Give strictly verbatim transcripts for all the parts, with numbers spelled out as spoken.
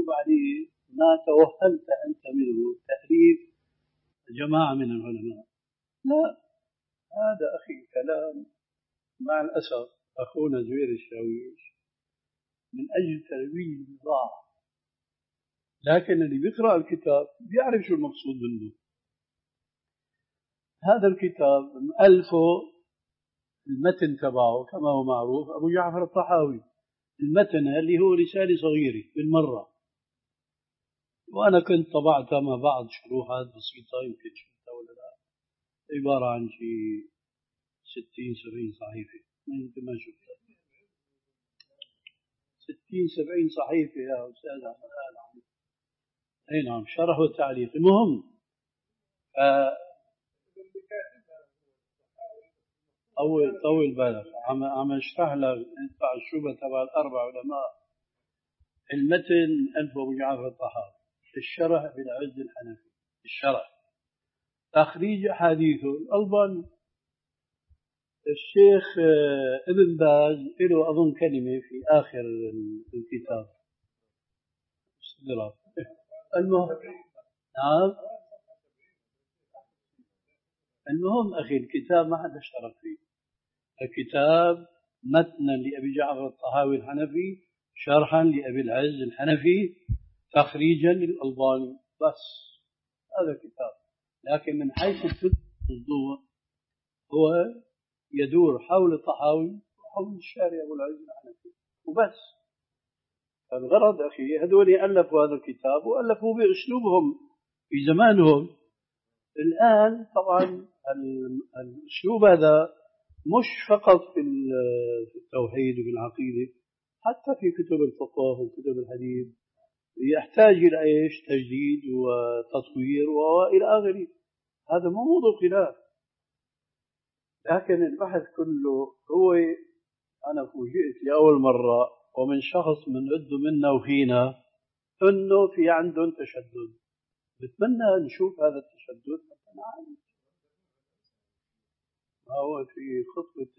عليه ما توهمت أنت منه تأليف جماعة من العلماء. لا، هذا أخي كلام مع الأسف أخونا زوير الشاويش من أجل ترويج البضاعة، لكن اللي بيقرأ الكتاب بيعرف شو المقصود منه. هذا الكتاب مؤلفه المتن تبعه كما هو معروف أبو جعفر الطحاوي، المتن اللي هو رسالة صغيرة بالمرة، وأنا كنت طبعتها مع بعض شروحات بسيطة يمكن شفتها ولا لا، عبارة عن شيء ستين سبعين صحيفة، ما يمكن ما شفتها، ستين سبعين صحيفة يا أستاذ عمال. أي نعم، شرح وتعليق. المهم طول طول بالك، عم عم اشرح لك ادفع الشبهة تبع الأربع علماء. المتن ألف أبو جعفر الطحاوي، الشرح بالعز الحنفي، الشرح تخريج أحاديثه الألباني. الشيخ ابن باز له أظن كلمة في آخر الكتاب. المهم نعم، المهم أخي الكتاب ما حدا اشترك فيه. الكتاب متنا لأبي جعفر الطحاوي الحنفي، شرحا لأبي العز الحنفي، تخريجا للألباني، بس هذا الكتاب. لكن من حيث الصدور هو يدور حول الطحاوي وحول الشارع أبو العز الحنفي وبس. الغرض أخي هذول ألفوا هذا الكتاب وألفوا بأسلوبهم في زمانهم. الآن طبعا الأسلوب هذا مش فقط في التوحيد وفي العقيدة، حتى في كتب الفقه وكتب الحديث يحتاج إلى إيش؟ تجديد وتطوير وإلى آخره. هذا مو موضوع خلاف، لكن البحث كله هو أنا فوجئت لأول مرة ومن شخص من عده منا وفينا أنه في عندهم تشدد. بتمنى نشوف هذا التشدد حتى نعالج. هو في خطبة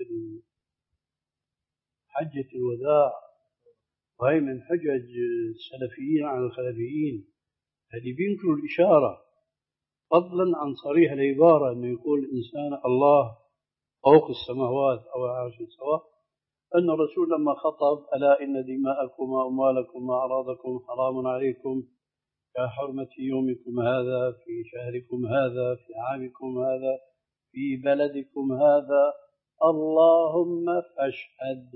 حجة الوداع، وهي من حجج السلفيين على الخلفيين اللي بينكروا الإشارة، فضلا عن صريح العبارة أنه يقول الإنسان الله فوق السماوات أو عرش سواء. أن الرسول لما خطب ألا إن دماءكم وأموالكم وأعراضكم حرام عليكم كحرمة يومكم هذا في شهركم هذا في عامكم هذا في بلدكم هذا، اللهم فاشهد،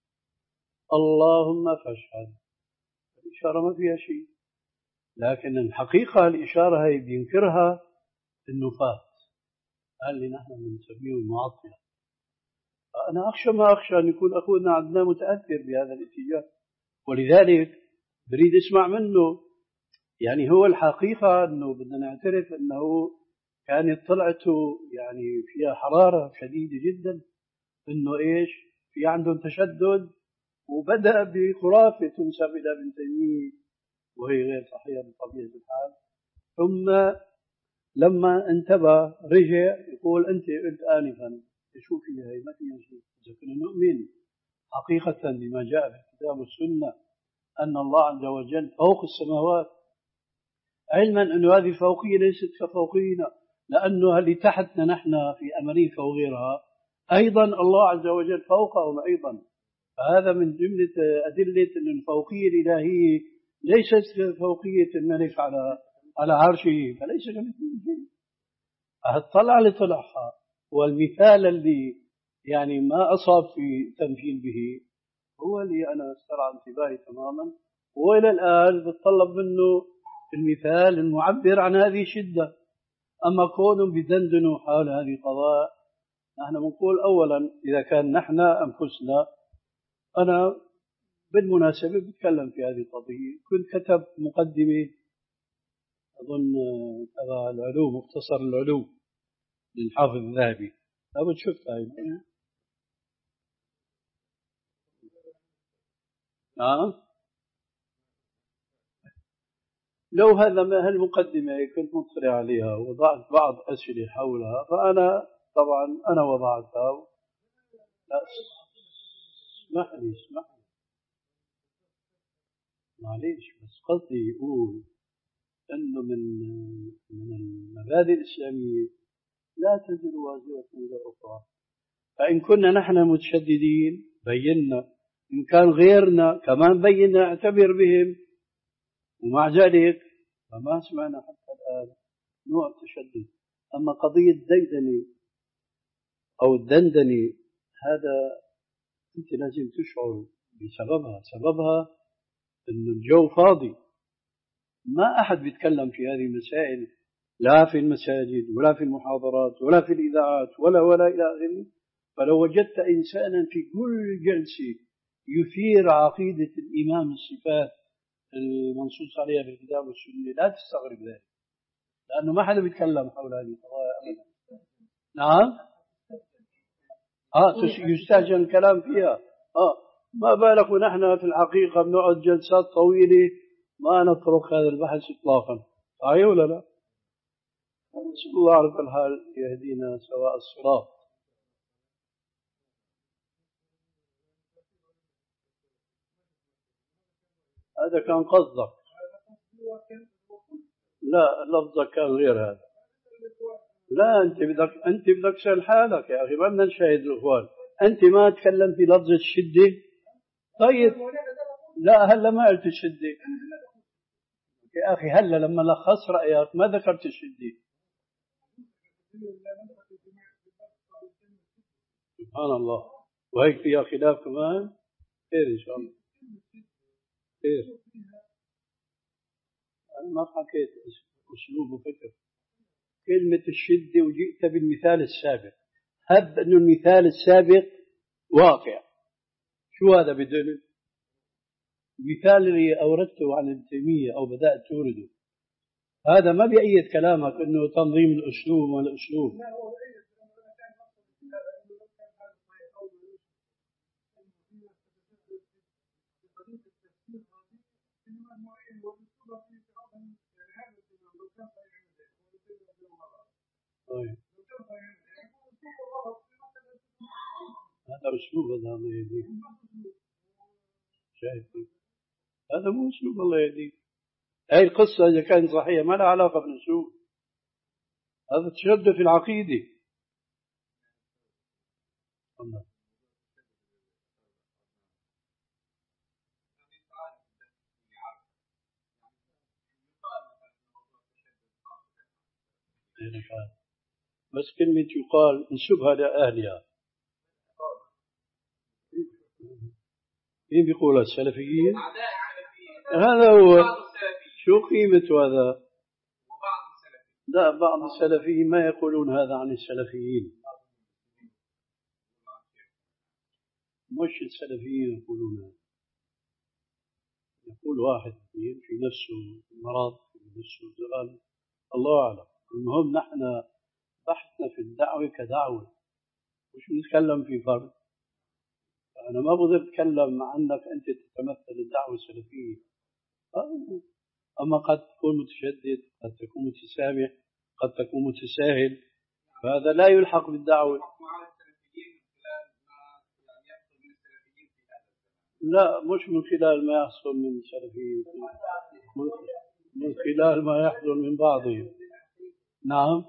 اللهم فاشهد. الإشارة ما فيها شيء، لكن الحقيقة الإشارة هي بينكرها النفاة، اللي نحن بنسميه المعطلة. أنا أخشى ما أخشى أن يكون أخونا عندنا متأثر بهذا الاتجاه، ولذلك بريد اسمع منه. يعني هو الحقيقة أنه بدنا نعترف أنه كانت طلعته يعني فيها حرارة شديدة جدا، أنه إيش في عندهم تشدد، وبدأ بخرافة تنسب إلى ابن تيمية وهي غير صحيحة بطبيعة الحال. ثم لما انتبه رجع يقول أنت قلت آنفا شو فيها هي؟ ما فيها شيء. إذا كنا نؤمن حقيقة بما جاء في الكتاب والسنة أن الله عز وجل فوق السماوات، علما أن هذه الفوقية ليست كفوقينا، لأنه اللي تحتنا نحن في أمريكا وغيرها أيضا الله عز وجل فوقهم أيضا. فهذا من جملة أدلة أن الفوقية الإلهية ليست فوقية الملك على على عرشه، فليس كمثله شيء. الطلعة اللي طلعها والمثال اللي يعني ما أصاب في تمثيل به هو اللي أنا استرعى انتباهي تماما، وإلى الآن بتطلب منه المثال المعبر عن هذه الشدة. أما كونهم بدندنوا حول هذه القضايا، نحن نقول أولا إذا كان نحن أنفسنا، أنا بالمناسبة بتكلم في هذه القضية، كنت كتب مقدمة أظن تبع العلوم، مختصر العلوم للحافظ الذهبي، لابد شفتها هاي. آه لو هذا ما هالمقدمة كنت مطلع عليها وضعت بعض أسئلة حولها، فأنا طبعا أنا وضعتها. لا اسمح لي اسمح لي معليش بس قصدي يقول أنه من من المبادئ الإسلامية لا تزر وازرة وزر أخرى. فإن كنا نحن متشددين بينا، إن كان غيرنا كمان بينا اعتبر بهم، ومع ذلك فما سمعنا حتى الآن نوع التشدد. أما قضية ديدني أو الدندني هذا أنت لازم تشعر بسببها. سببها أن الجو فاضي، ما أحد بيتكلم في هذه المسائل لا في المساجد ولا في المحاضرات ولا في الإذاعات ولا ولا إلى آخره. فلو وجدت إنسانا في كل جلسة يثير عقيدة الإيمان بالصفات المنصوص عليها في الكتاب والسنة لا تستغرب ذلك، لأنه ما حدا بيتكلم حول هذه القضايا أبدا. نعم آه يستهجن الكلام فيها. آه ما بالك ونحن في الحقيقة بنقعد جلسات طويلة ما نترك هذا البحث إطلاقا، صحيح ولا لا؟ نسأل الله على كل حال يهدينا سواء الصراط. هذا كان قصدك؟ لا لفظك كان غير هذا. لا أنت بدك أنت بدك تسأل حالك يا أخي، ما بدنا نشاهد الإخوان. أنت ما تكلم في لفظ الشدة. طيب لا هلا ما قلت الشدة يا أخي، هلا لما لخص رأيك ما ذكرت الشدة. سبحان الله، وهيك فيها خلاف كمان. خير إن شاء الله خير. أنا ما حكيت أسلوب وفكر. كلمة الشدة وجئت بالمثال السابق، هب أن المثال السابق واقع. شو هذا بدل؟ المثال اللي أوردته عن ابن تيمية أو بدأت تورده هذا ما بيأيد كلامك أنه تنظيم الأسلوب والأسلوب. طيب هذا أسلوب، هذا الله يهديك. شايف هذا مو أسلوب الله يهديك. هاي القصة إذا كانت صحيحة ما لها علاقة بالأسلوب، هذا تشدد في العقيدة. الله. بس كلمة يقال انسبها لأهلها. مين بيقولها؟ السلفيين. هذا هو. شو قيمة هذا؟ لا بعض السلفيين ما يقولون هذا عن السلفيين، مش السلفيين يقولون هذا. يقول واحد في نفسه مرض في نفسه زغل، الله أعلم. المهم نحن بحثنا في الدعوة كدعوة، مش نتكلم في فرد. أنا ما بقدر أتكلم عنك أنت تتمثل الدعوة السلفية. أما قد تكون متشدد، قد تكون متسامح، قد تكون متساهل، فهذا لا يلحق بالدعوة. لا مش من خلال ما يحصل من السلفيين، من خلال ما يحصل من بعضهم. نعم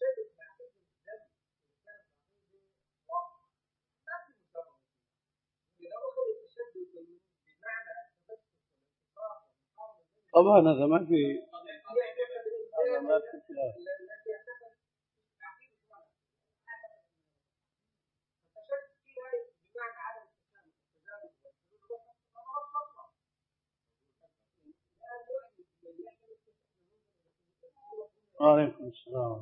طبعا هذا ما في هذا ما في خلاف. وعليكم السلام.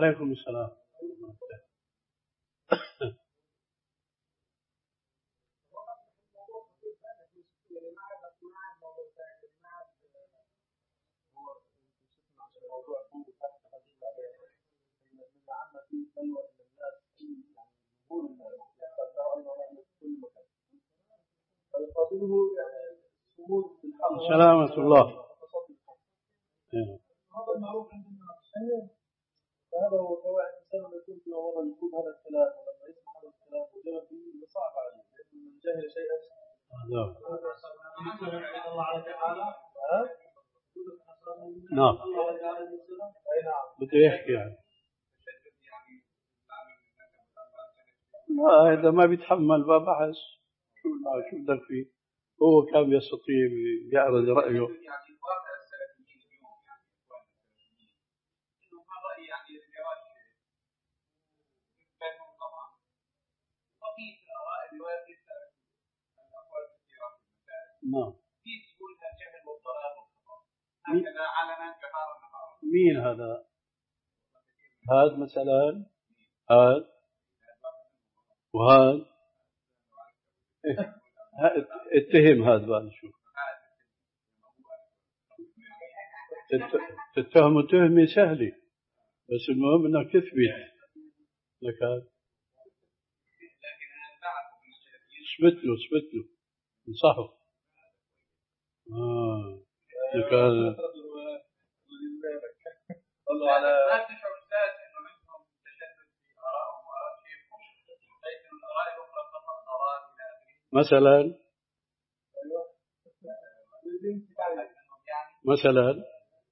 عليكم السلام. سلامة الله. هذا المعروف عند الناس. فهذا هو طبعا الإنسان لما يكون في وضع يقول هذا الكلام ولما يسمع هذا الكلام وجرب به صعب عليه لأن من جهل شيئا. نعم. بده يحكي يعني. لا هذا ما بيتحمل بحث. شو شو بدك فيه؟ هو كان يستطيع يعرض رأيه. نعم. مين هذا؟ هذا مثلا هذا وهذا اتهم هذا بقى نشوف. تتهم تهمة سهلة بس المهم انك تثبت لك هذا. اثبت له اثبت له انصحه. اه لك هذا والله على مثلا مثلا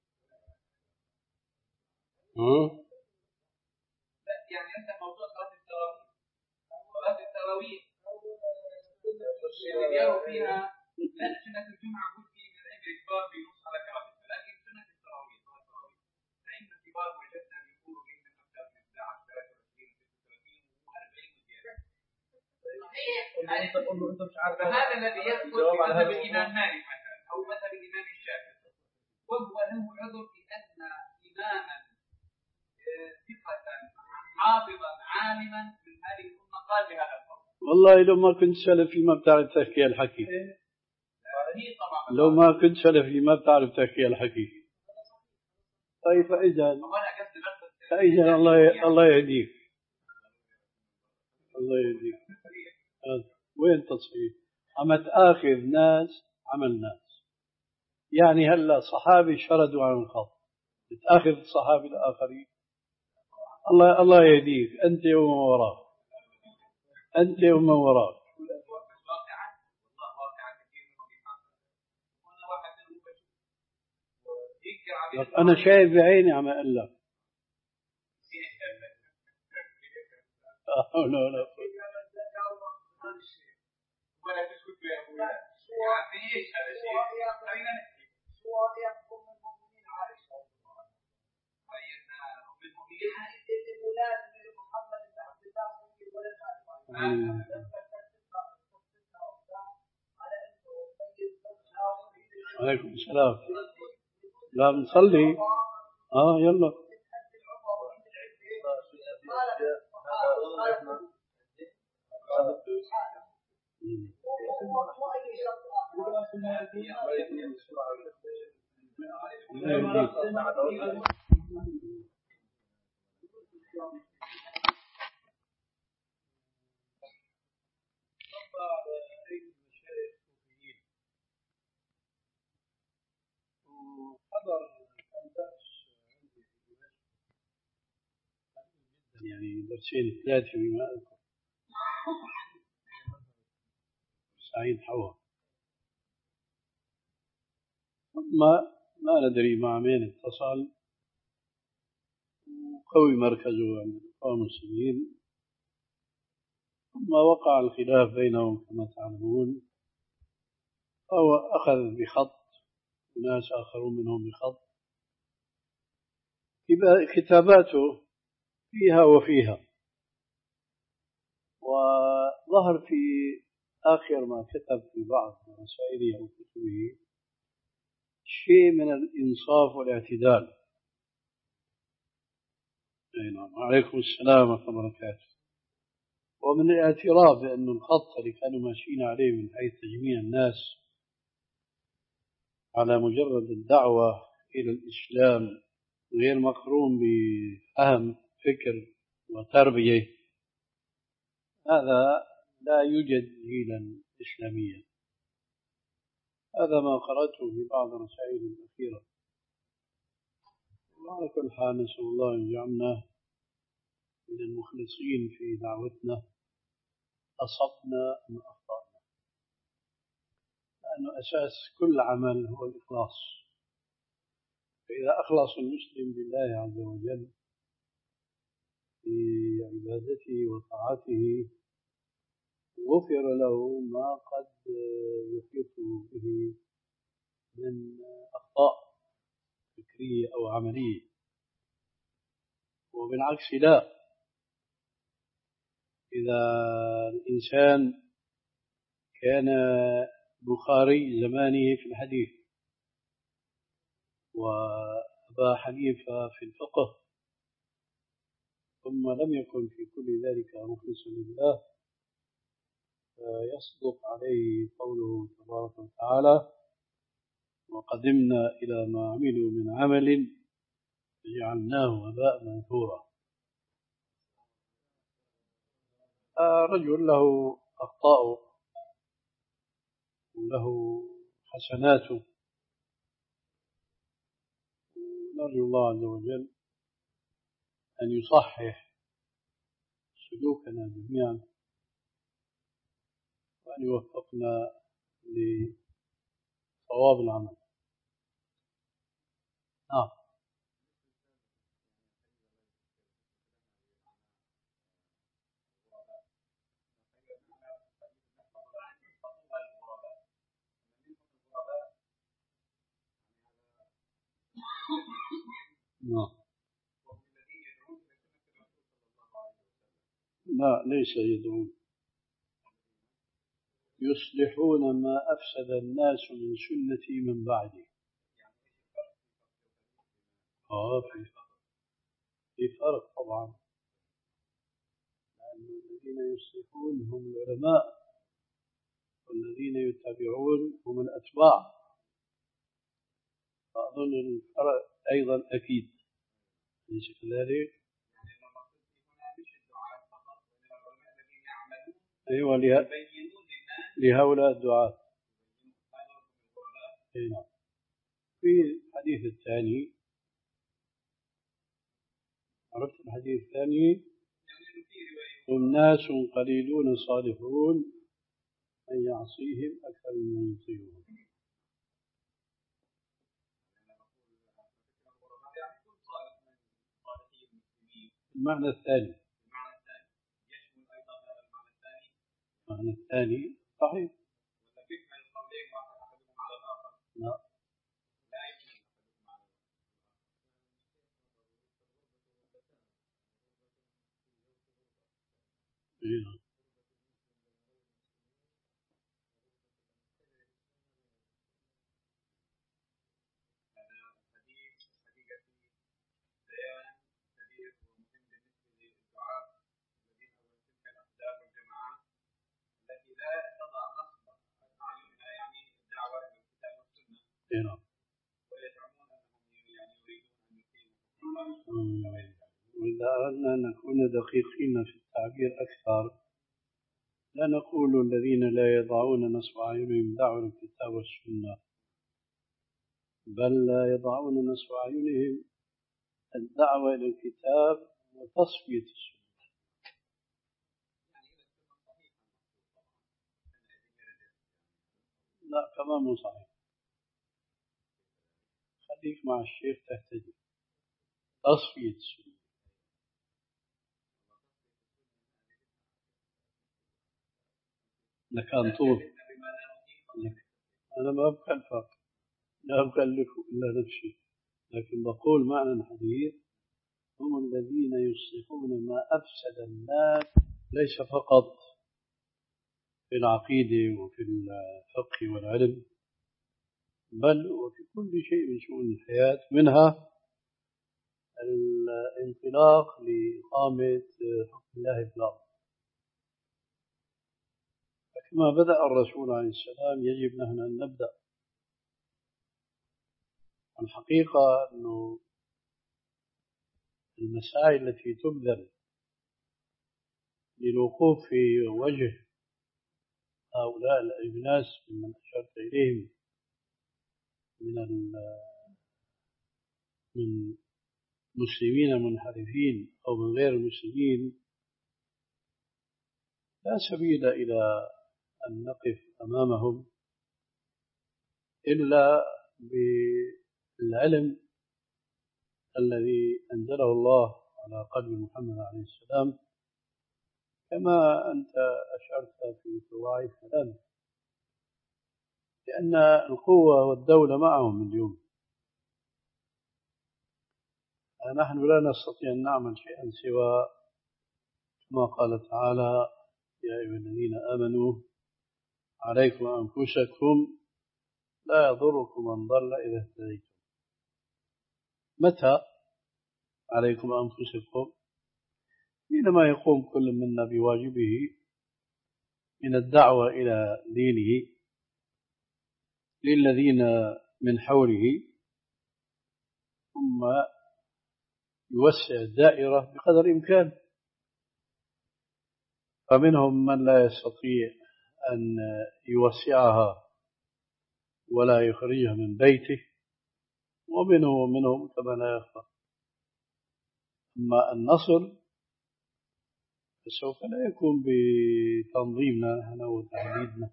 اه يعني انت موضوع صلاه التراويح صلاه التراويح اللي بيقولوا فيها لا سنه الجمعه قلت في من العلم الكبار بنص على كرامتها لكن سنه التراويح صلاه التراويح العلم الكبار وجدنا بيقولوا فيه من اكثر من ساعه ثلاثة وعشرين وأربعين وزياده. يعني تقول له انت مش عارف هذا الذي يدخل في مذهب الامام مالك مثلا او مذهب الامام الشافعي وهو له عذر بان اماما ثقه حافظا عالما من هذه الامه قال بهذا القول. والله لو ما كنت سلفي ما بتعرف تحكي الحكي. لو ما كنت سلفي ما بتعرف تحكي الحكي. طيب فإذا فإذا الله الله يهديك. الله يهديك. وين تصحيح؟ عم تآخذ ناس عمل ناس. يعني هلا صحابي شردوا عن الخط. تآخذ الصحابي الآخرين. الله الله يهديك أنت ومن وراك. أنت ومن وراك. أنا شايف بعيني عم أقول لك. لا لا. ولا تسكت يا أبويا. يعني إيش هذا الشيء؟ خلينا نحكي. سواء أم المؤمنين عائشة. خيرنا أم المؤمنين عائشة الولاد من محمد بن عبد الله صلى الله عليه وسلم. عليكم السلام. لا بنصلي. آه يلا. يعني درسين ثلاثة فيما أذكر. سعيد حوا ما ما ندري مع مين اتصل وقوي مركزه عند الإخوان المسلمين ثم وقع الخلاف بينهم كما تعلمون فهو أخذ بخط وناس آخرون منهم بخط كتاباته فيها وفيها وظهر في آخر ما كتب في بعض رسائله أو كتبه شيء من الإنصاف والاعتدال نعم. وعليكم السلام ورحمة الله وبركاته. ومن الاعتراف بأن الخط اللي كانوا ماشيين عليه من حيث تجميع الناس على مجرد الدعوة إلى الإسلام غير مقرون بفهم فكر وتربية، هذا لا يوجد جيلا إسلاميا. هذا ما قرأته في بعض الرسائل الأخيرة. وعلى كل حال نسأل الله أن يجعلنا من المخلصين في دعوتنا، أصبنا أم أخطأنا، لأنه أساس كل عمل هو الإخلاص. فإذا أخلص المسلم لله عز وجل في عبادته وطاعته غفر له ما قد يحيط به من أخطاء فكرية أو عملية. وبالعكس لا، إذا الإنسان كان بخاري زمانه في الحديث وأبا حنيفة في الفقه، ثم لم يكن في كل ذلك مخلصا لله، فيصدق عليه قوله تبارك وتعالى: وقدمنا إلى ما عملوا من عمل فجعلناه هباء منثورا. رجل له أخطاء وله حسناته، نرجو الله عز وجل أن يصحح سلوكنا جميعا، وأن يوفقنا لصواب العمل. آه. نعم. لا، ليس يدعون، يصلحون ما أفسد الناس من سنتي من بعدي. آه في في فرق طبعا، لأن الذين يصلحون هم العلماء والذين يتبعون هم الأتباع، فأظن الفرق أيضا أكيد، ليس كذلك؟ أيوة، لهؤلاء الدعاة. نعم. في الحديث الثاني، عرفت الحديث الثاني: هم ناس قليلون صالحون من يعصيهم أكثر من يطيعهم. المعنى الثاني، المعنى الثاني صحيح. لا. إيه. نعم. وإذا أردنا أن نكون دقيقين في التعبير أكثر، لا نقول الذين لا يضعون نصب أعينهم دعوة الكتاب والسنة، بل لا يضعون نصب أعينهم الدعوة إلى الكتاب وتصفية السنة. لا، كمان مو صحيح. خليك مع الشيخ تهتدي. تصفية السنة. لكان طول. أنا ما أبقى الفرق، لا أكلف إلا نفسي، لكن بقول معنى الحديث: هم الذين يصلحون ما أفسد الناس، ليس فقط في العقيدة وفي الفقه والعلم، بل وفي كل شيء من شؤون الحياة، منها الانطلاق لإقامة حكم الله في الأرض. فكما بدأ الرسول عليه السلام يجب نحن أن نبدأ. الحقيقة أنه المساعي التي تبذل للوقوف في وجه هؤلاء الناس ممن أشرت إليهم من من مسلمين منحرفين أو من غير المسلمين، لا سبيل إلى أن نقف أمامهم إلا بالعلم الذي أنزله الله على قلب محمد عليه السلام، كما أنت أشرت في طواعي الكلام، لأن القوة والدولة معهم اليوم. نحن لا نستطيع أن نعمل شيئا سوى كما قال تعالى: يا أيها الذين آمنوا عليكم أنفسكم لا يضركم من ضل إذا اهتديتم. متى عليكم أنفسكم؟ حينما يقوم كل منا بواجبه من الدعوة إلى دينه للذين من حوله، ثم يوسع الدائرة بقدر الإمكان. فمنهم من لا يستطيع أن يوسعها ولا يخرجها من بيته، ومنهم ومنهم كما لا يخفى. أما النصر فسوف لا يكون بتنظيمنا نحن وتحديدنا،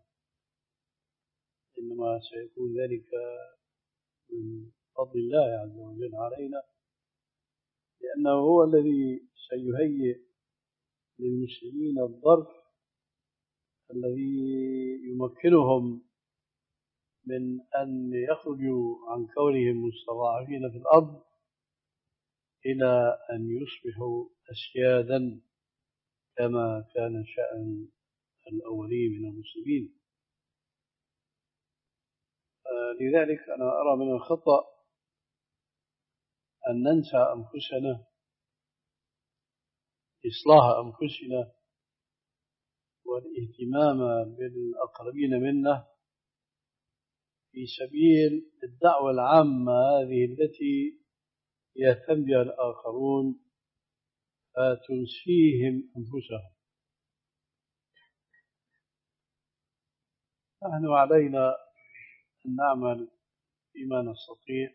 إنما سيكون ذلك من فضل الله عز وجل علينا، لأنه هو الذي سيهيئ للمسلمين الظرف الذي يمكنهم من أن يخرجوا عن كونهم مستضعفين في الأرض إلى أن يصبحوا أسيادا كما كان شأن الأولين من المسلمين. لذلك أنا أرى من الخطأ أن ننسى أنفسنا، إصلاح أنفسنا والاهتمام بالأقربين منا في سبيل الدعوة العامة هذه التي يهتم بها الآخرون فتنسيهم أنفسهم. نحن علينا أن نعمل بما نستطيع،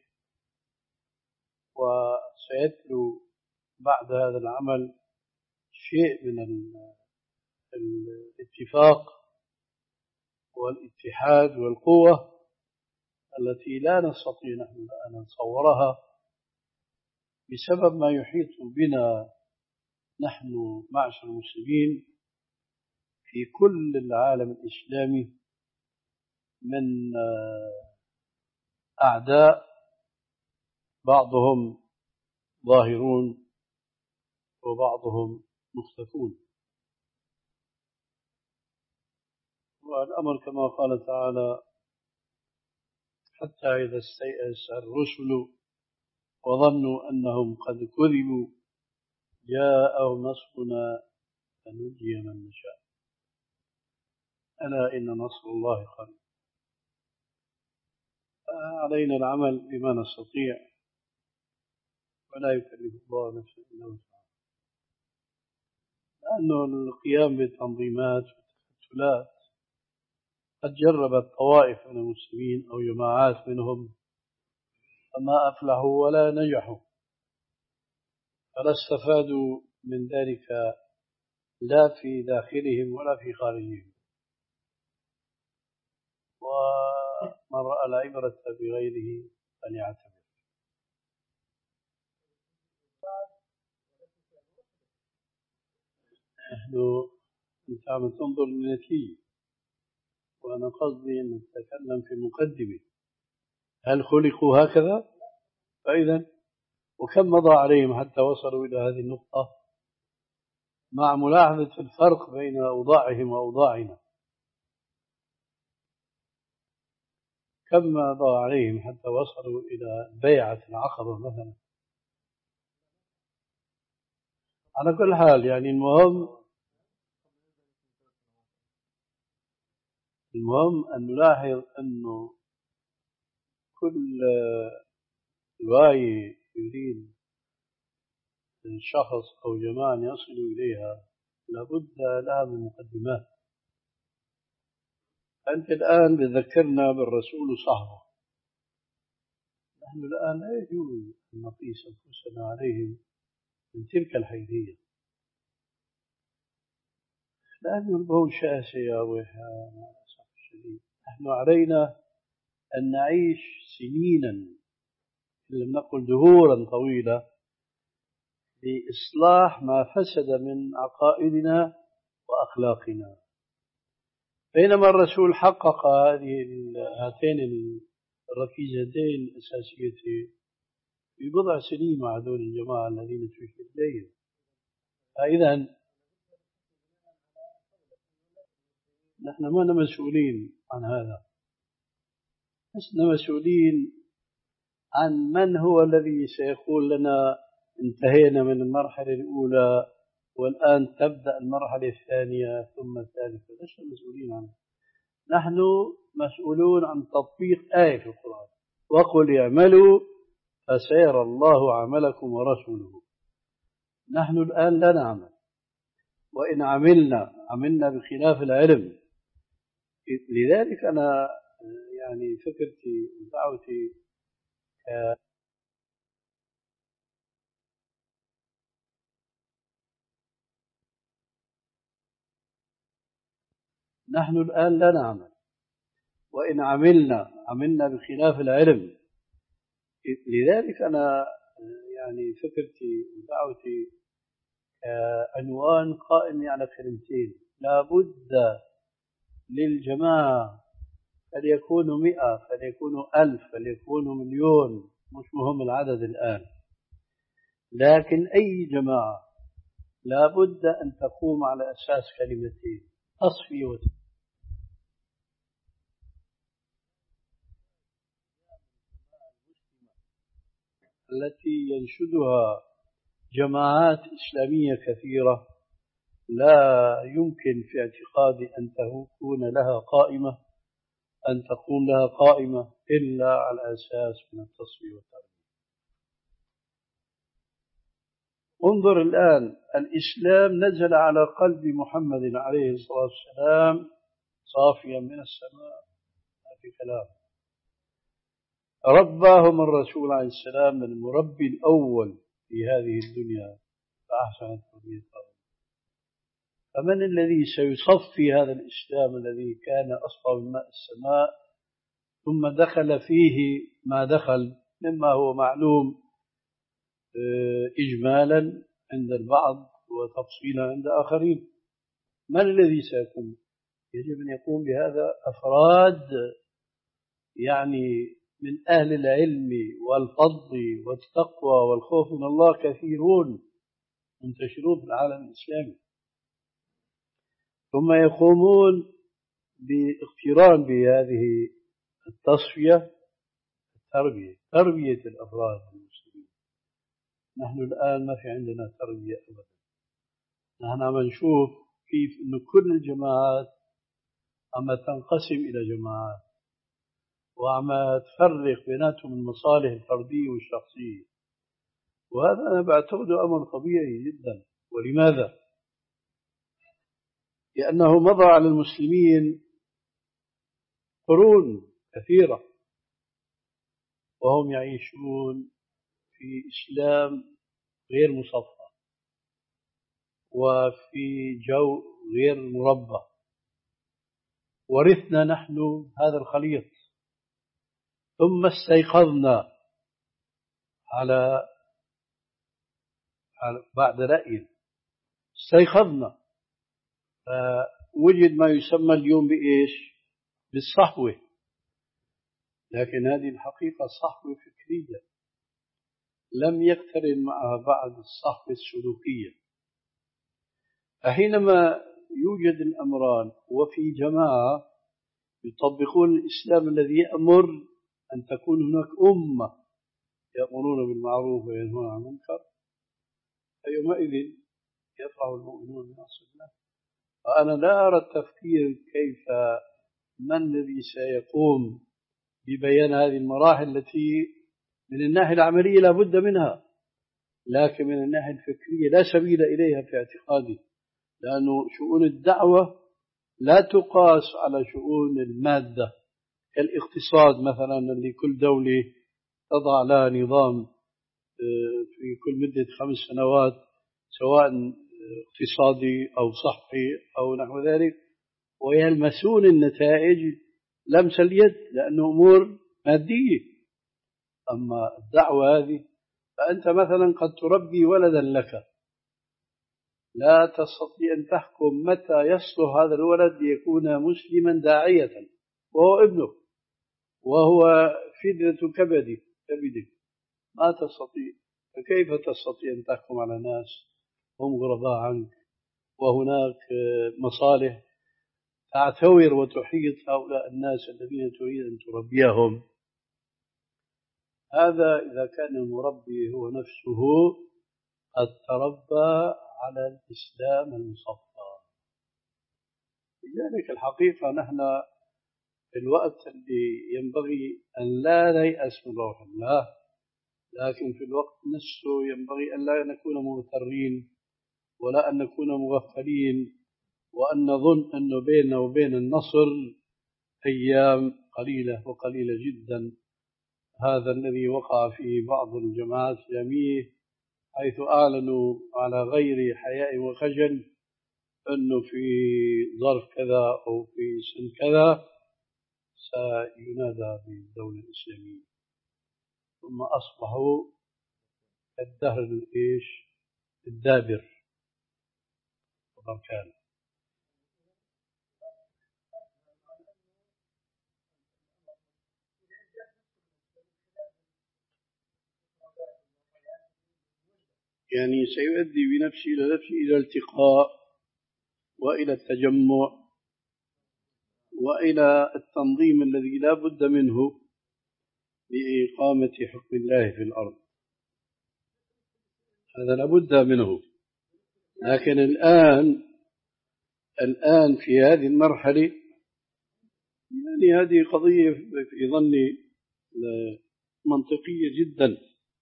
وسيتلو بعد هذا العمل شيء من الاتفاق والاتحاد والقوة التي لا نستطيع نحن أن نتصورها بسبب ما يحيط بنا نحن معشر المسلمين في كل العالم الإسلامي من أعداء، بعضهم ظاهرون وبعضهم مختفون. والأمر كما قال تعالى: حتى إذا استيأس الرسل وظنوا أنهم قد كذبوا جاءهم نصرنا فنجي من نشاء ألا إن نصر الله قريب. علينا العمل بما نستطيع، ولا يكلف الله نفسا إلا وسعها، لأنه القيام بالتنظيمات والتكتلات قد جربت طوائف من المسلمين أو جماعات منهم فما أفلحوا ولا نجحوا، فلا استفادوا من ذلك لا في داخلهم ولا في خارجهم. ومن رأى العبرة بغيره فليعتبر. نحن أنت عم تنظر للنتيجة، وأنا قصدي أن نتكلم في مقدمة. هل خلقوا هكذا؟ فإذا وكم مضى عليهم حتى وصلوا إلى هذه النقطة، مع ملاحظة الفرق بين أوضاعهم وأوضاعنا. كم مضى عليهم حتى وصلوا إلى بيعة العقبة مثلا، على كل حال يعني المهم المهم أن نلاحظ أنه كل غاية يريد شخص أو جماعة يصلوا إليها لابد لها من مقدمات. أنت الآن بذكرنا بالرسول وصحبه، نحن الآن لا يجوز أن نقيس أنفسنا عليهم من تلك الحيثية، لأنه البول شاسع يا ويحا مع الأسف الشديد. نحن علينا أن نعيش سنينا إن لم نقل دهورا طويلة لإصلاح ما فسد من عقائدنا وأخلاقنا، بينما الرسول حقق هذه هاتين الركيزتين الأساسيتين في بضع سنين مع هذول الجماعة الذين تشير إليهم. فإذا نحن ما مسؤولين عن هذا، لسنا مسؤولين عن من هو الذي سيقول لنا انتهينا من المرحلة الأولى والآن تبدأ المرحلة الثانية ثم الثالثة، لسنا مسؤولين عنه. نحن مسؤولون عن تطبيق آية في القرآن، وقل اعملوا فسيرى الله عملكم ورسوله. نحن الآن لا نعمل، وإن عملنا عملنا بخلاف العلم. لذلك أنا يعني فكرتي ودعوتي نحن الآن لا نعمل، وإن عملنا عملنا بخلاف العلم. لذلك أنا يعني فكرتي ودعوتي عنوان قائم على كلمتين: لابد للجماعة فليكونوا مئة، فليكونوا ألف، فليكونوا مليون، مش مهم العدد الآن، لكن أي جماعة لابد أن تقوم على أساس كلمتين: تصفية وتنمية. التي ينشدها جماعات إسلامية كثيرة لا يمكن في اعتقادي أن تكون لها قائمة أن تقوم لها قائمة إلا على أساس من التصفية والتربية. انظر الآن، الإسلام نزل على قلب محمد عليه الصلاة والسلام صافيا من السماء، ما في كلام. رباهم الرسول عليه السلام من المربي الأول في هذه الدنيا فأحسن التربية. فمن الذي سيصفي هذا الإسلام الذي كان أصفى من ماء السماء ثم دخل فيه ما دخل مما هو معلوم إجمالا عند البعض وتفصيلا عند آخرين؟ من الذي سيقوم؟ يجب أن يقوم بهذا أفراد يعني من أهل العلم والفضل والتقوى والخوف من الله كثيرون منتشرون في العالم الإسلامي، ثم يقومون باقتران بهذه التصفية التربية تربية الأفراد المسلمين. نحن الآن ما في عندنا تربية أبدا. نحن عم نشوف كيف أن كل الجماعات عم تنقسم إلى جماعات وعم تفرق بيناتهم المصالح الفردية والشخصية، وهذا أنا بعتقده أمر طبيعي جدا. ولماذا؟ لأنه مضى على المسلمين قرون كثيرة وهم يعيشون في إسلام غير مصفى وفي جو غير مربى، ورثنا نحن هذا الخليط، ثم استيقظنا على بعد رأي استيقظنا فوجد ما يسمى اليوم بإيش؟ بالصحوة. لكن هذه الحقيقة صحوة فكرية لم يقترن معها بعد الصحوة السلوكية. فحينما يوجد الأمران وفي جماعة يطبقون الإسلام الذي يأمر أن تكون هناك أمة يأمرون بالمعروف وينهون عن المنكر، فيومئذ يفرح المؤمنون بنصر الله. وأنا لا أرى التفكير كيف من الذي سيقوم ببيان هذه المراحل التي من الناحية العملية لا بد منها، لكن من الناحية الفكرية لا سبيل إليها في اعتقادي، لأنه شؤون الدعوة لا تقاس على شؤون المادة كالاقتصاد مثلا اللي كل دولة تضع لها نظام في كل مدة خمس سنوات سواء اقتصادي أو صحي أو نحو ذلك، ويلمسون النتائج لمس اليد لأنه أمور مادية. أما الدعوة هذه فأنت مثلا قد تربي ولدا لك لا تستطيع أن تحكم متى يصلح هذا الولد ليكون مسلما داعية وهو ابنك وهو فدية كبدك كبدك ما تستطيع. فكيف تستطيع أن تحكم على ناس هم غرباء عنك وهناك مصالح تعتور وتحيط هؤلاء الناس الذين تريد أن تربيهم؟ هذا إذا كان المربي هو نفسه قد تربى على الإسلام المصفى. لذلك الحقيقة نحن في الوقت اللي ينبغي أن لا نيأس من روح الله، لكن في الوقت نفسه ينبغي أن لا نكون مغترين ولا أن نكون مغفلين وأن نظن أنه بيننا وبين النصر أيام قليلة وقليلة جدا. هذا الذي وقع في بعض الجماعات الإسلامية حيث أعلنوا على غير حياء وخجل أنه في ظرف كذا أو في سن كذا سينادى بالدولة الإسلامية، ثم أصبحوا الدهر الإيش الدابر وبركان. يعني سيؤدي بنفسه إلى نفسه إلى الالتقاء وإلى التجمع وإلى التنظيم الذي لا بد منه لإقامة حكم الله في الأرض. هذا لا بد منه. لكن الآن الآن في هذه المرحلة يعني هذه قضية في ظني منطقية جدا.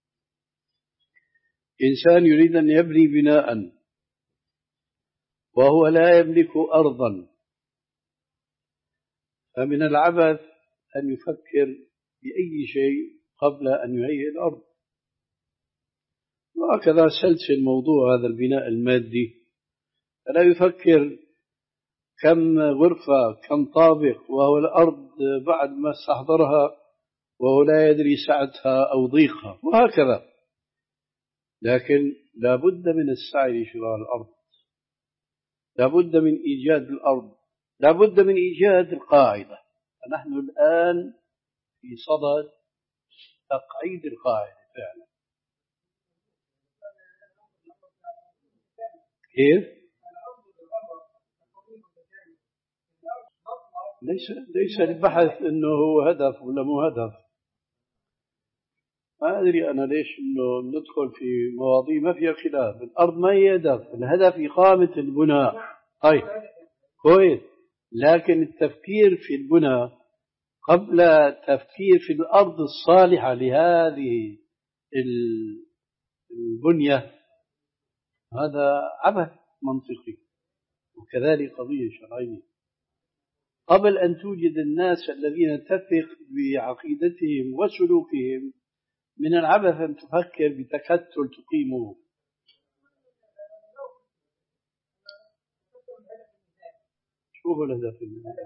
إنسان يريد أن يبني بناء وهو لا يملك أرضا، فمن العبث أن يفكر بأي شيء قبل أن يهيئ الأرض. وهكذا سلسل موضوع هذا البناء المادي، فلا يفكر كم غرفة كم طابق وهو الأرض بعد ما استحضرها وهو لا يدري سعتها أو ضيقها وهكذا. لكن لا بد من السعي لشراء الأرض، لا بد من إيجاد الأرض، لا بد من إيجاد القاعدة. فنحن الآن في صدد تقعيد القاعدة فعلا. كيف؟ ليس ليس البحث إنه هو هدف ولا مو هدف. ما أدري أنا ليش إنه ندخل في مواضيع ما فيها خلاف. الأرض ما هي هدف، الهدف إقامة البناء. طيب كويس، لكن التفكير في البناء قبل تفكير في الأرض الصالحة لهذه البنية هذا عبث منطقي، وكذلك قضية شرعية. قبل أن توجد الناس الذين تثق بعقيدتهم وسلوكهم من العبث أن تفكر بتكتل تقيمه. شو هو الهدف؟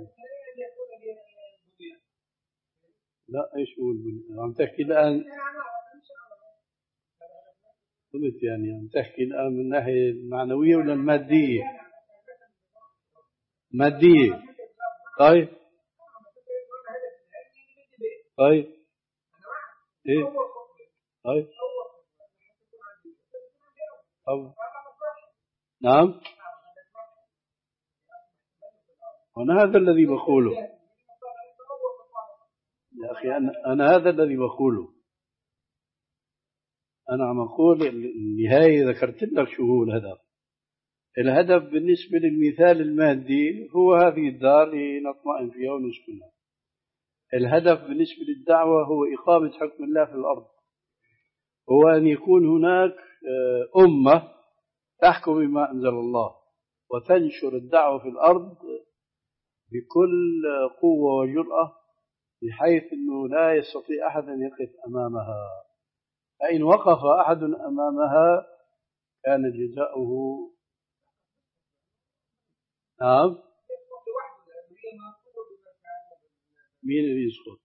لا ايش هو البنية؟ عم تحكي الآن قلت يعني عم تحكي الآن من الناحية المعنوية ولا المادية؟ مادية. طيب طيب ايه طيب أو. نعم، وأنا هذا الذي بقوله يا أخي. أنا, أنا هذا الذي بقوله. أنا عم أقول النهاية ذكرت لك شو هو الهدف. الهدف بالنسبة للمثال المادي هو هذه الدار لنطمئن فيها ونسكنها. الهدف بالنسبة للدعوة هو إقامة حكم الله في الأرض، هو أن يكون هناك أمة تحكم بما أنزل الله وتنشر الدعوة في الأرض بكل قوة وجرأة، بحيث أنه لا يستطيع أحد أن يقف أمامها، فإن وقف أحد أمامها كان جزاؤه. نعم. مين اللي يسقط؟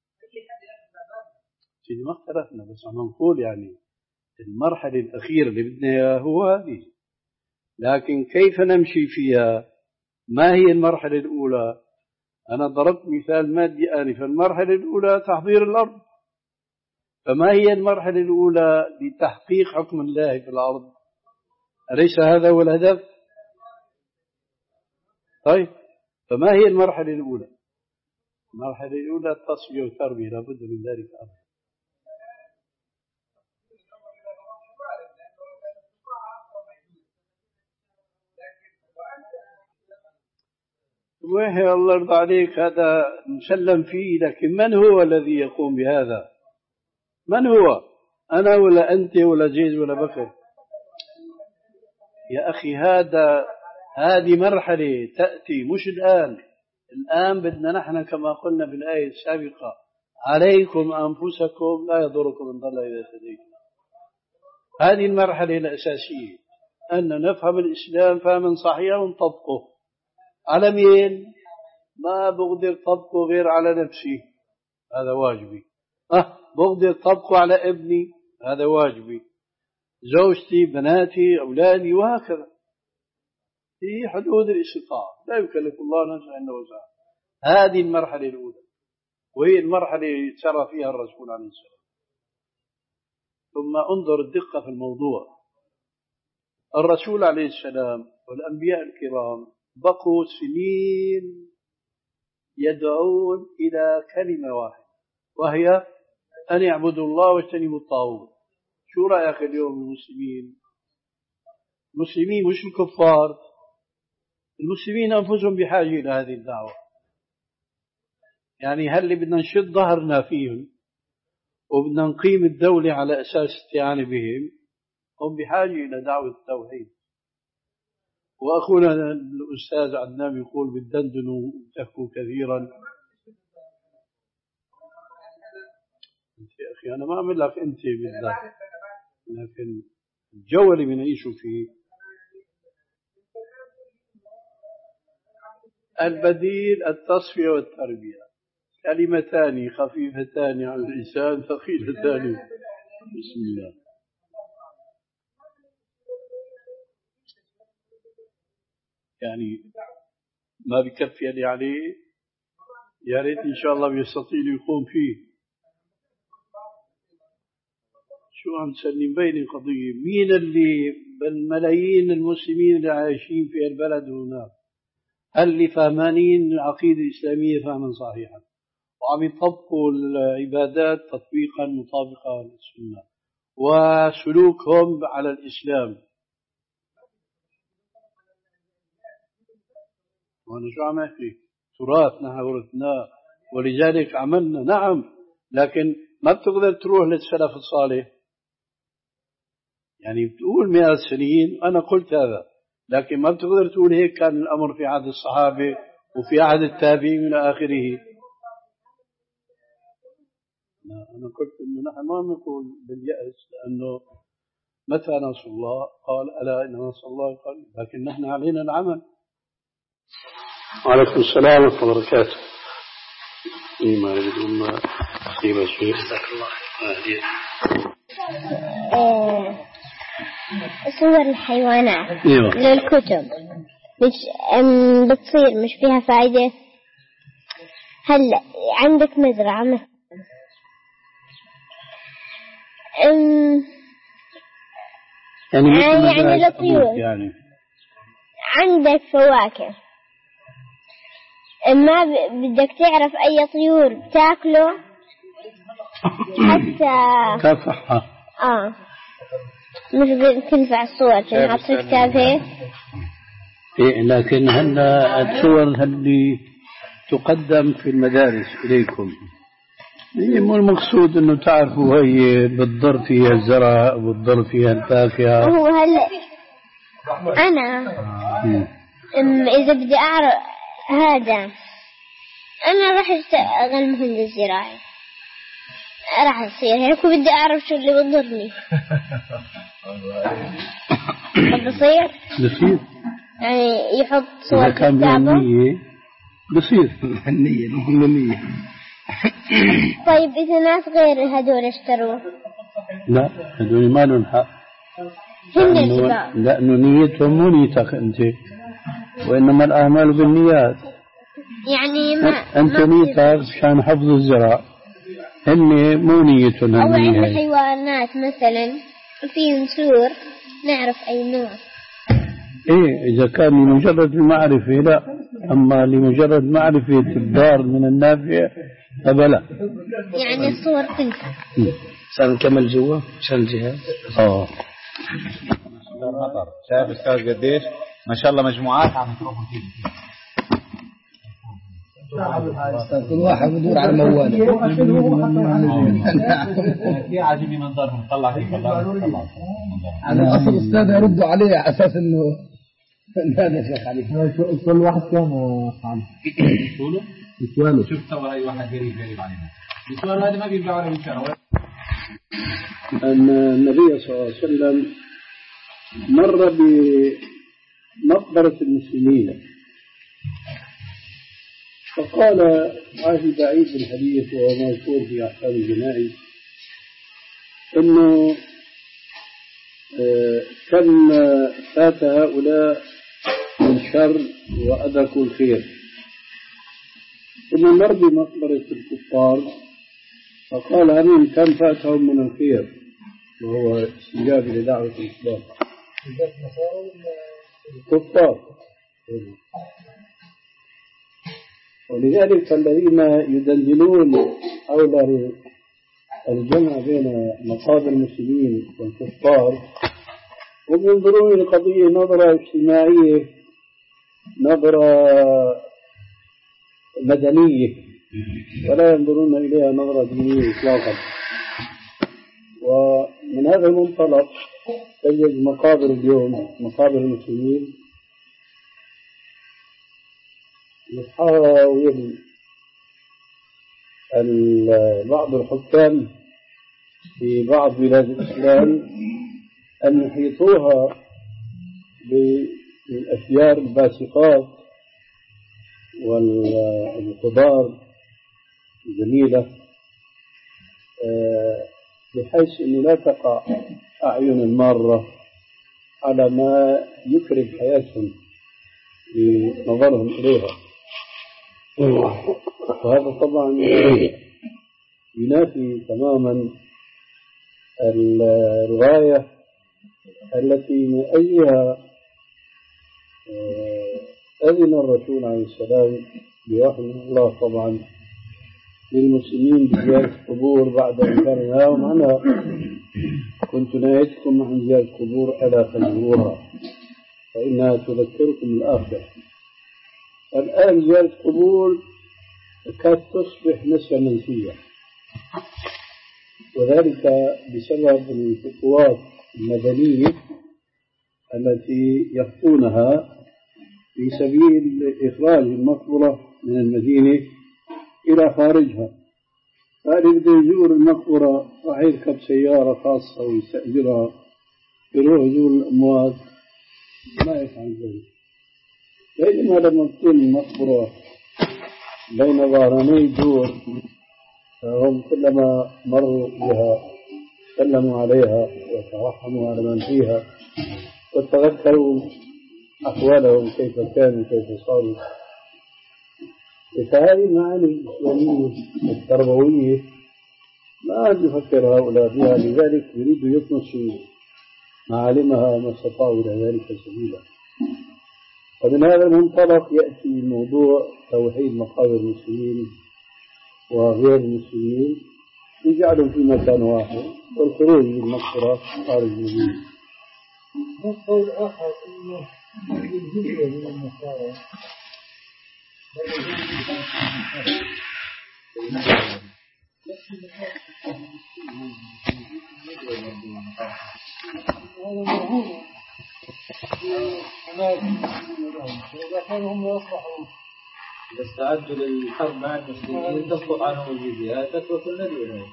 سيدي ما اختلفنا، بس عم نقول يعني المرحلة الأخيرة اللي بدنا إياها هو هذه، لكن كيف نمشي فيها؟ ما هي المرحلة الأولى؟ أنا ضربت مثال مادي آنفا، المرحلة الأولى تحضير الأرض، فما هي المرحلة الأولى لتحقيق حكم الله في الأرض؟ أليس هذا هو الهدف؟ طيب، فما هي المرحلة الأولى؟ المرحلة الأولى التصفية والتربية، لابد من ذلك أمر. وهي الله يرضى عليك هذا مسلم فيه، لكن من هو الذي يقوم بهذا؟ من هو؟ أنا ولا أنت ولا زيد ولا بكر؟ يا أخي هذا هذه مرحلة تأتي مش الآن. الآن بدنا نحن كما قلنا بالآية السابقة: عليكم أنفسكم لا يضركم من ضل إذا اهتديتم. هذه المرحلة الأساسية، أن نفهم الإسلام فهما صحيحا ونطبقه. على مين؟ ما بقدر طبقه غير على نفسي، هذا واجبي. أه بقدر طبقه على ابني، هذا واجبي، زوجتي، بناتي، أولادي، وهكذا في حدود الاستطاعة، لا يكلف الله نفسا إلا وسعها. هذه المرحلة الأولى، وهي المرحلة اللي سرى فيها الرسول عليه السلام. ثم انظر الدقة في الموضوع. الرسول عليه السلام والأنبياء الكرام بقوا سنين يدعون إلى كلمة واحدة، وهي أن يعبدوا الله واجتنبوا الطاغوت. شو رأيك اليوم المسلمين؟ المسلمين مش الكفار، المسلمين أنفسهم بحاجة إلى هذه الدعوة. يعني هل اللي بدنا نشد ظهرنا فيهم وبدنا نقيم الدولة على أساس استعانة بهم، هم بحاجة إلى دعوة التوحيد. وأخونا الأستاذ عدنان يقول بالدندن تكفوا كثيرا. أنت يا أخي أنا ما أعمل لك أنت بالذات، لكن الجو اللي بنعيشه فيه البديل التصفية والتربية، كلمتان خفيفتان على اللسان ثقيلتان. بسم الله. يعني ما بكفي اللي عليه، يا ريت إن شاء الله بيستطيع يقوم فيه. شو عم تسلم بيني قضية؟ مين اللي بالملايين المسلمين اللي عايشين في البلد هناك، هل اللي فهمانين العقيدة الإسلامية فهما صحيحا وعم يطبقوا العبادات تطبيقا مطابقا للسنة وسلوكهم على الإسلام؟ وأنا شو عم أحكي؟ تراث نحن ورثناه ولذلك عملنا. نعم، لكن ما بتقدر تروح للسلف الصالح. يعني بتقول مئة سنين، أنا قلت هذا، لكن ما بتقدر تقول هيك كان الأمر في عهد الصحابة وفي عهد التابعين إلى آخره. أنا قلت إنه نحن ما نقول باليأس، لأنه متى نصر الله قال ألا إن نصر الله قال، لكن نحن علينا العمل. وعليكم السلام ورحمة الله وبركاته. ما يريدون ما يصيب شيء. جزاك الله خير. صور الحيوانات أيوة. للكتب مش بتصير مش فيها فائدة. هلا عندك مزرعة مثلا، يعني يعني للطيور، يعني عندك فواكه، ما بدك تعرف أي طيور بتاكله حتى كافحة. آه مش بتنفع الصور تنحط في كتاب هيك. إيه لكن هلا الصور اللي تقدم في المدارس إليكم هي مو المقصود إنه تعرفوا هي بتضر فيها الزرع بتضر فيها الفاكهة. هو هلا أنا أم إذا بدي أعرف هذا أنا راح أشتغل مهندس زراعي راح أصير هيك وبدي أعرف شو اللي بضرني. بصير بصير يعني يحط صور إذا كان بالنية بصير النية النية. طيب إذا ناس غير هدول اشتروه لا هدول ما لهم حق لأنه, لأنه نيتهم مو نيتك أنت وإنما الأعمال بالنيات. يعني ما أنت نيتك مشان حفظ الزرع هن مو نيتهم. أو عندنا حيوانات مثلا فيهم سور نعرف أي نوع. إيه إذا كان لمجرد المعرفة لا، أما لمجرد معرفة الدار من النافع فبلا. يعني الصور تنفع. عشان نكمل جوا عشان الجهاز. آه المطر شايف أستاذ قديش ما شاء الله مجموعات عم تروحوا فيه. كل واحد بدور على موال. كثير عاجبني منظرهم طلع فيه طلع على الأصل أستاذ يردوا عليه على أساس إنه هذا شيخ علي. كل واحد كان علي. شو له؟ شوف صور أي واحد قريب قريب علينا. السؤال هذا ما بيرجع ولا بيشار. أن النبي صلى الله عليه وسلم مر بمقبرة المسلمين فقال عاهي بعيد الحديث وهو مذكور في أحكام الجنائز أنه كم فات هؤلاء من شر وأدركوا الخير. ثم مر بمقبرة الكفار فقال أمين كم فاتهم من الخير وهو استجابة لدعوة الإسلام. الكفار ولذلك الذين يدندنون حول الجمع بين مقابر المسلمين والكفار هم ينظرون إلى القضية نظرة اجتماعية نظرة مدنية ولا ينظرون إليها نظرة دينية إطلاقا. ومن هذا المنطلق تجد مقابر اليوم مقابر المسلمين يحاول بعض الحكام في بعض بلاد الإسلام أن يحيطوها بالأشجار الباسقات والخضار الجميلة بحيث أنه لا تقع أعين المارة على ما يكرم حياتهم بنظرهم إليها. وهذا طبعا ينافي تماما الرواية التي من أجلها أذن الرسول عليه السلام بوحي الله طبعا للمسلمين بزيارة القبور بعد أن كان نهاهم عنها. كنت نهيتكم عن زيارة القبور ألا تزوروها فإنها تذكركم الآخرة. الآن زيارة القبور تكاد تصبح نسيا منسية وذلك بسبب الخطوات المدنية التي يخطونها في سبيل إخراج المقبرة من المدينة إلى خارجها. فاللي بده يزور المقبرة راح يركب سيارة خاصة ويستأجرها يروح يزور الأموات ما يفعل ذلك. بينما لما تكون المقبرة بين ظهراني دور فهم كلما مروا بها سلموا عليها وترحموا على من فيها وتذكروا أحوالهم كيف كانوا كيف صاروا. فهذه المعاني الإسلامية التربوية ما أن يفكر هؤلاء بها لذلك يريدوا يطمسوا معالمها ما استطاعوا إلى ذلك سبيلا. فمن هذا المنطلق يأتي موضوع توحيد مقابر المسلمين وغير المسلمين يجعلهم في مكان واحد والخروج بالمقبرة خارج المدينة. القول الآخر أنه استعدوا للحرب مع المسلمين تسقط عنهم الجزية تترك النبي هنا.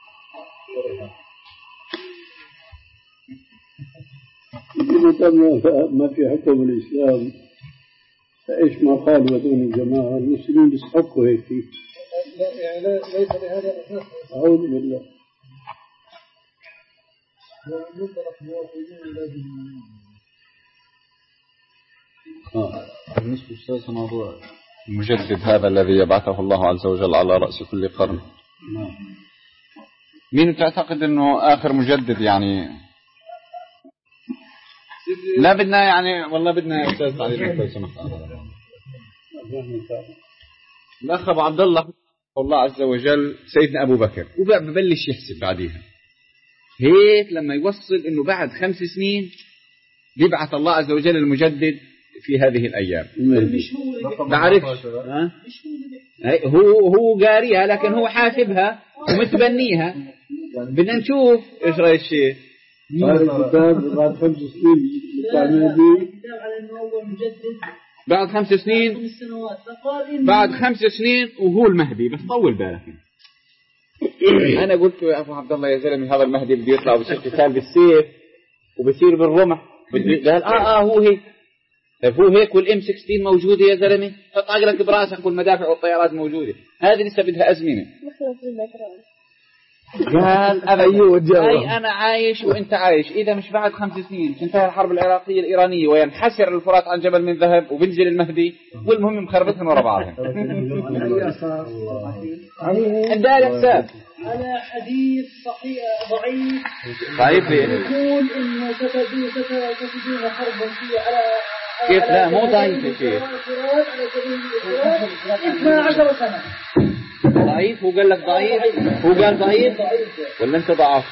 ما في حكم الإسلام فإيش ما قالوا ودون الجماعة المسلمين يستحقوا هيك. يعني ليس لهذا الأساس. أعوذ بالله. بالنسبة لموضوع المجدد هذا الذي يبعثه الله عز وجل على رأس كل قرن، مين تعتقد أنه آخر مجدد؟ يعني لا بدنا يعني والله بدنا يا أستاذ علي لو سمحت. الأخ أبو عبد الله الله عز وجل سيدنا أبو بكر، وببلش يحسب بعديها هيك لما يوصل إنه بعد خمس سنين يبعث الله عز وجل المجدد في هذه الأيام. بعرفش هو هو قاريها لكن هو حاسبها ومتبنيها. بدنا نشوف إيش رأي الشيء. بعد خمس سنين بعد خمس سنين بعد خمس سنين وهو المهدي. بس طول بالك أنا قلت يا أبو عبد الله يا زلمة هذا المهدي بده يطلع وبصير قتال بالسيف وبصير بالرمح. قال آه آه هو هيك. طيب هو هيك والإم ستة عشر موجودة يا زلمة. حط عقلك براسك والمدافع والطيارات موجودة. هذه لسه بدها أزمنة. قال أبيود أي أنا عايش وأنت عايش. إذا مش بعد خمس سنين تنتهي الحرب العراقية الإيرانية وينحسر الفرات عن جبل من ذهب وبنزل المهدي والمهم مخربتهم ورا بعضهم. عندها الحساب على حديث صحيح ضعيف ضعيف يقول إنه ستجدون حربا فيه على كيف؟ لا مو ضعيف يا شيخ. اثنا عشر سنة ضعيف. هو قال لك ضعيف. هو قال ضعيف ولا انت ضعفت؟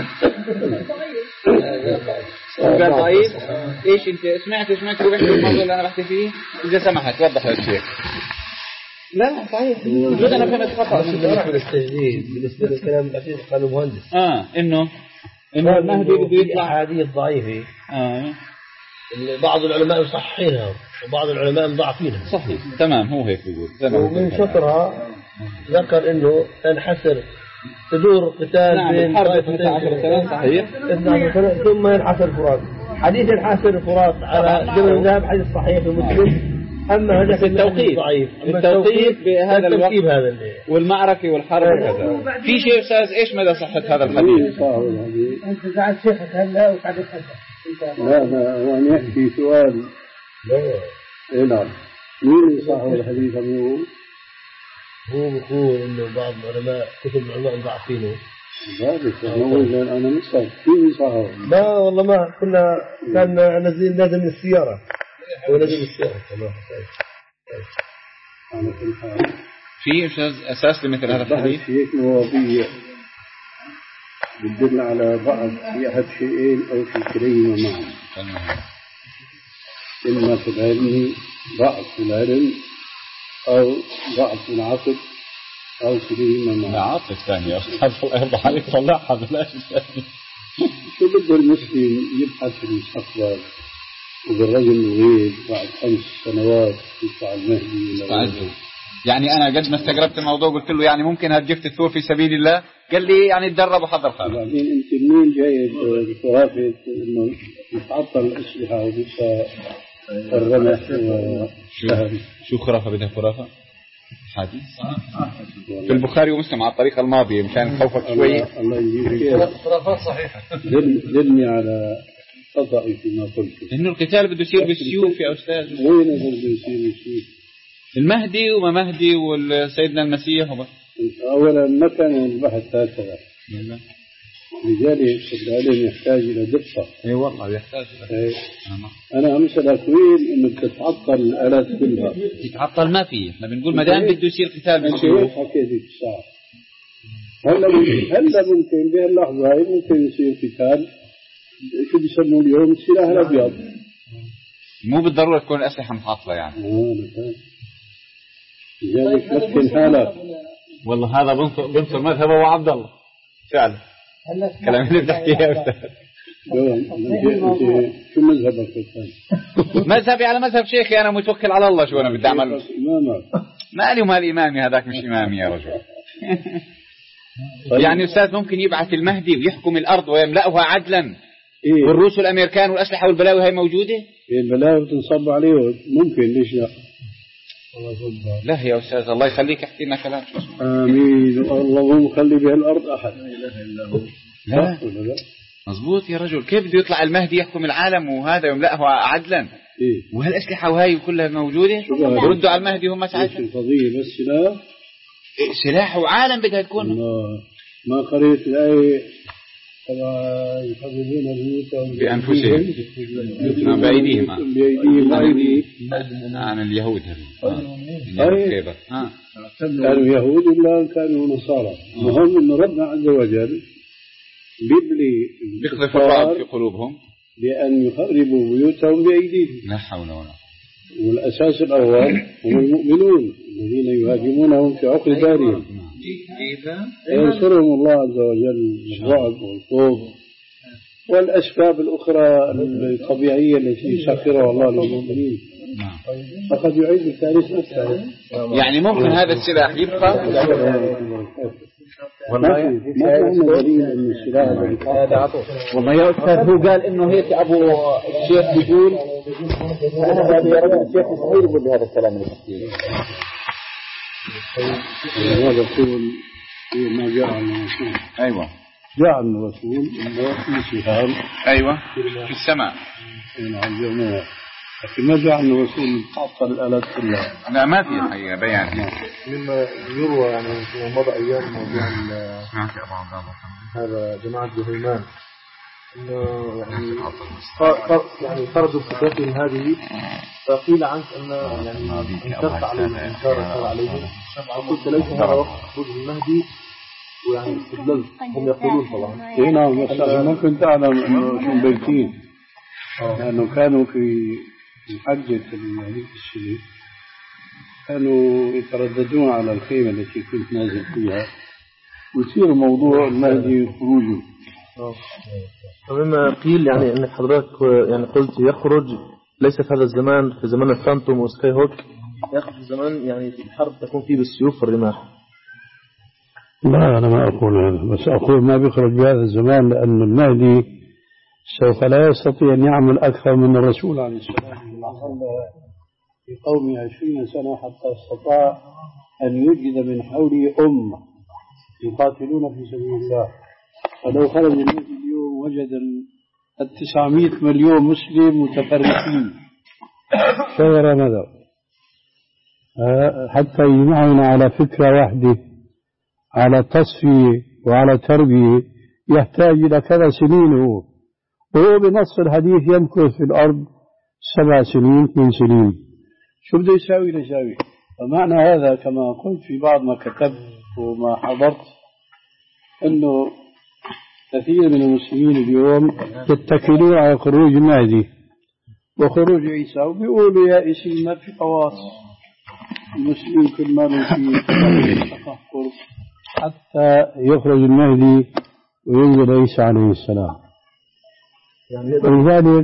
هو قال ضعيف. ايش انت سمعت سمعت هو بيحكي الموضوع اللي انا بحكي فيه؟ اذا سمحت وضح للشيخ. لا صحيح جد انا فهمت خطأ. بالنسبة للتجديد بالنسبة للكلام الأخير قالوا مهندس اه انه انه المهدي بده يطلع احاديث ضعيفة. اه بعض العلماء يصححينها وبعض العلماء مضاعفينها. صحيح تمام هو هيك بيقول. ومن شطرها ذكر انه تنحسر تدور قتال نعم بين اثنتا عشرة سنة صحيح ثم ينحسر الفرات. حديث ينحسر الفرات على جبل الذهب حديث صحيح في مسلم. اما هذا التوقيت ضعيف. التوقيت بهذا الوقت هذا والمعركة والحرب وكذا. في شيء أستاذ إيش مدى صحة هذا الحديث؟ أنت قاعد شيخك هلا وقاعد تحدث. لا لا وانا يحكي سؤال. لا اي نعم. مين صاحب الحديث هو؟ هو بيقول انه بعض العلماء كتب العلماء مضاعفينه. لا بس انا مش صاحب. كيف صاحب؟ لا والله ما كنا كان نازلين نازل من السيارة. هو نازل من السيارة تمام. انا في الحال. في أستاذ أساس لمثل هذا الحديث؟ في هيك مواضيع بتدل على ضعف في أحد شيئين أو في كليهما معا. إما في العلم ضعف في العلم أو ضعف في العقل أو كليهما معا. لا عاطف ثاني يا أستاذ الله يرضى عليك طلعها بلاش ثاني. شو بده المسلم يبحث في المستقبل وبالرجل الغيب بعد خمس سنوات يطلع المهدي استعجوا. يعني أنا قد ما استغربت الموضوع قلت له يعني ممكن هتجفت الثور في سبيل الله. قال لي يعني تدرب وحضر خالد. بعدين أنت منين جايب خرافة إنه يتعطل الأسلحة وبيبقى الرمح وسهل؟ شو خرافة بدها خرافة؟ حديث في البخاري ومسلم على الطريقة الماضية مشان خوفك شوي. الله يجزيك. خرافات صحيحة. دلني على خطأي فيما قلت. إنه القتال بده يصير بالسيوف يا أستاذ. وين بده يصير بالسيوف؟ المهدي وما مهدي والسيدنا المسيح وب... أولا ما كان البحث هكذا. لذلك العلم يحتاج إلى دقة. اي والله يحتاج. إيه. أنا أمثلك وين إنك تتعطل الآلات كلها. تتعطل ما في. احنا بنقول ما دام بده يصير قتال بالسيوف. حكيت الساعة. هلا هلا ممكن بهاللحظة هاي ممكن يصير قتال. شو بيسموه اليوم السلاح الأبيض. مو بالضرورة تكون الأسلحة متعطلة يعني. لذلك مسكن حالك. والله هذا بنصر بنصر مذهبه وعبد الله فعلا كلام اللي بتحكيه يا أستاذ. شو مذهبك الثاني؟ مذهبي على مذهب شيخي، أنا متوكل على الله. شو أنا بدي أعمل؟ مالي ومال إمامي، هذاك مش إمامي يا رجل. يعني أستاذ ممكن يبعث المهدي ويحكم الأرض ويملأها عدلا إيه؟ والروس والأمريكان والأسلحة والبلاوي هاي موجودة؟ البلاوي بتنصب عليه ممكن، ليش لا؟ لا يا أستاذ الله يخليك احكي لنا كلام. آمين. اللهم خلي بها الأرض أحد. لا مظبوط يا رجل. كيف بده يطلع المهدي يحكم العالم وهذا يملأه عدلا إيه؟ وهالأسلحة وهي كلها موجودة؟ ردوا على المهدي هم ساعتها. القضية بس سلاح سلاح وعالم بدها تكون. ما قريت الآية يحفظون بيوتهم بأنفسهم بأيديهم بأيديهم عن اليهود. هذول كانوا يهود ولا كانوا نصارى. المهم إن ربنا عز وجل بيبلي بيقذف الرعب في قلوبهم بأن يخربوا بيوتهم بأيديهم. لا حول ولا قوة. والأساس الأول هم المؤمنون الذين يهاجمونهم في عقر دارهم. ينصرهم الله عز وجل بالرعب والخوف والأسباب الأخرى الطبيعية التي يسخرها الله للمؤمنين. فقد يعيد التاريخ نفسه. يعني ممكن هذا السلاح يبقى. والله ما عندنا دليل أن السلاح. والله يا أستاذ هو قال إنه هيك أبو الشيخ بيقول هذا يا رجل الشيخ إسماعيل يقول لي هذا الكلام اللي بحكيه. هذا يقول ما جاء عن الرسول. أيوة جاء عن الرسول إنه في سهام. أيوة في السماء. عن الجميع. لكن ما جاء عن الرسول تعطل الآلات كلها. لا ما في حقيقة بيان. مما يروى يعني في مضى أيام موضوع هذا جماعة جهيمان إنه يعني يعني خرجوا بفتاة هذه فقيل عنك أن يعني انكرت عليهم انكار عليهم قلت ليس هذا وقت خروج المهدي ويعني استدللت هم يقولون طبعا. إيه نعم بس ما كنت أعلم إنه شو بيتين لأنه كانوا في حجة المهدي السليم كانوا يترددون على الخيمة التي كنت نازل فيها ويصير موضوع المهدي خروجه. ومما قيل يعني أن حضرتك يعني قلت يخرج ليس في هذا الزمان في زمان الفانتوم وسكاي هوك يخرج الزمان يعني في الحرب تكون فيه بالسيوف والرماح. لا أنا ما أقول هذا بس أقول ما بيخرج بهذا الزمان لأن المهدي سوف لا يستطيع أن يعمل أكثر من الرسول عليه السلام في قومه عشرين سنة حتى استطاع أن يوجد من حوله أمة يقاتلون في سبيل الله. فلو خرج المهدي اليوم وجد التسعمائة مليون مسلم متفرقين شغل ماذا حتى يجمعنا على فكرة واحدة على تصفية وعلى تربية يحتاج إلى كذا سنين. هو وهو بنص الحديث يمكث في الأرض سبع سنين اثنين سنين. شو بده يساوي ليساوي. فمعنى هذا كما قلت في بعض ما كتبت وما حضرت أنه كثير من المسلمين اليوم يتكلون على خروج المهدي وخروج عيسى وبيقولوا يا إسي ما في قواص المسلمين كل ما في تقهقر حتى يخرج المهدي وينزل عيسى عليه السلام. ولذلك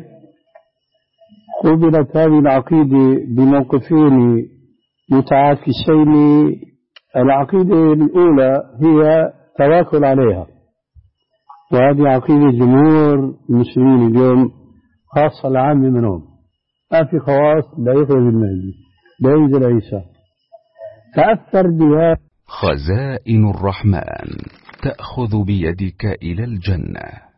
قبلت هذه العقيدة بموقفين متعاكسين. العقيدة الأولى هي تواكل عليها وهذه عقيدة جمهور المسلمين اليوم خاصة العام منهم. ما في خواص لا يخرج المهدي لا ينزل عيسى. تأثر بها خزائن الرحمن تأخذ بيدك إلى الجنة.